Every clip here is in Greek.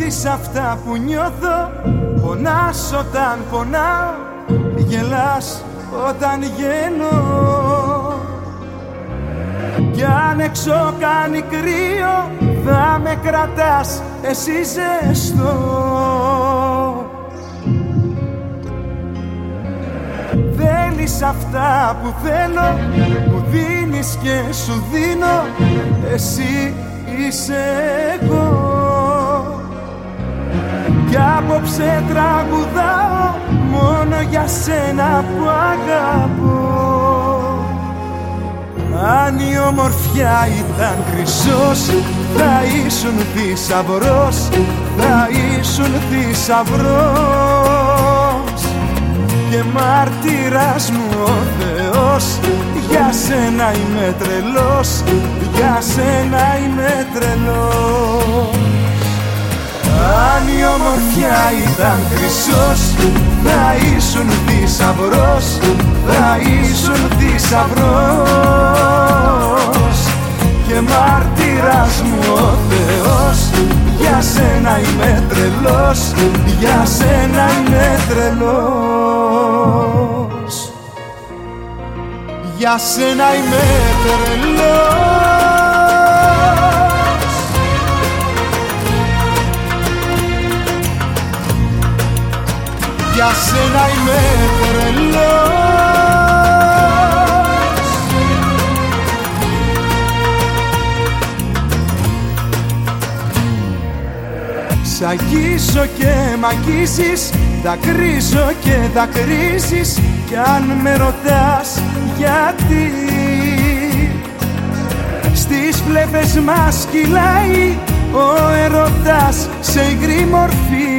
νιώθεις αυτά που νιώθω. Πονάς όταν πονάω, γελάς όταν γελώ. Κι αν έξω κάνει κρύο, θα με κρατάς εσύ ζεστό. Θέλεις αυτά που θέλω, μου δίνεις και σου δίνω. Εσύ είσαι εγώ. Κι απόψε τραγουδάω μόνο για σένα που αγαπώ. Αν η ομορφιά ήταν χρυσός, θα ήσουν θησαυρός, θα ήσουν θησαυρός. Και μάρτυρας μου ο Θεός, για σένα είμαι τρελός, για σένα είμαι τρελός. Αν η ομορφιά ήταν χρυσός, θα ήσουν θησαυρός, θα ήσουν θησαυρός. Και μάρτυρας μου ο Θεός, για σένα είμαι τρελός, για σένα είμαι τρελός. Για σένα είμαι τρελός. Για σένα είμαι τρελός. Σ' αγγίσω και μ' αγγίσεις, δακρύζω και δακρύζεις. Κι αν με ρωτάς γιατί, στις φλέβες μας κυλάει ο ερωτάς σε υγρή μορφή.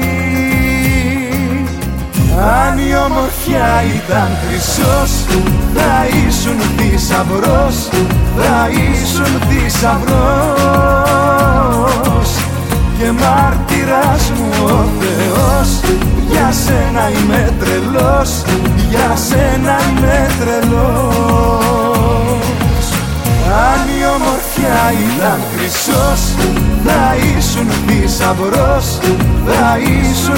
Αν η ομορφιά ήταν χρυσός, θα ήσουν θησαυρός, θα ήσουν θησαυρός. Και μάρτυρας μου ο Θεός, για σένα είμαι τρελός, για σένα είμαι τρελός. Αν η ομορφιά ήταν χρυσός, θα ήσουν θησαυρός, θα ήσουν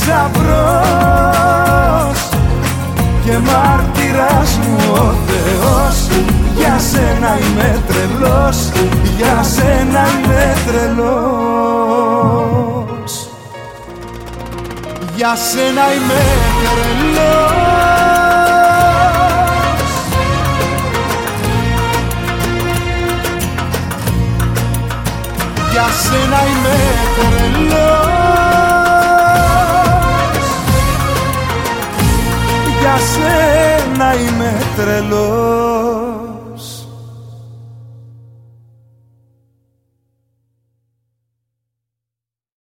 θησαυρός. Και μάρτυρας μου ο Θεός, για σένα είμαι τρελός, για σένα είμαι τρελός. Για σένα είμαι τρελός. Για σένα είμαι τρελός. Για σένα είμαι τρελός.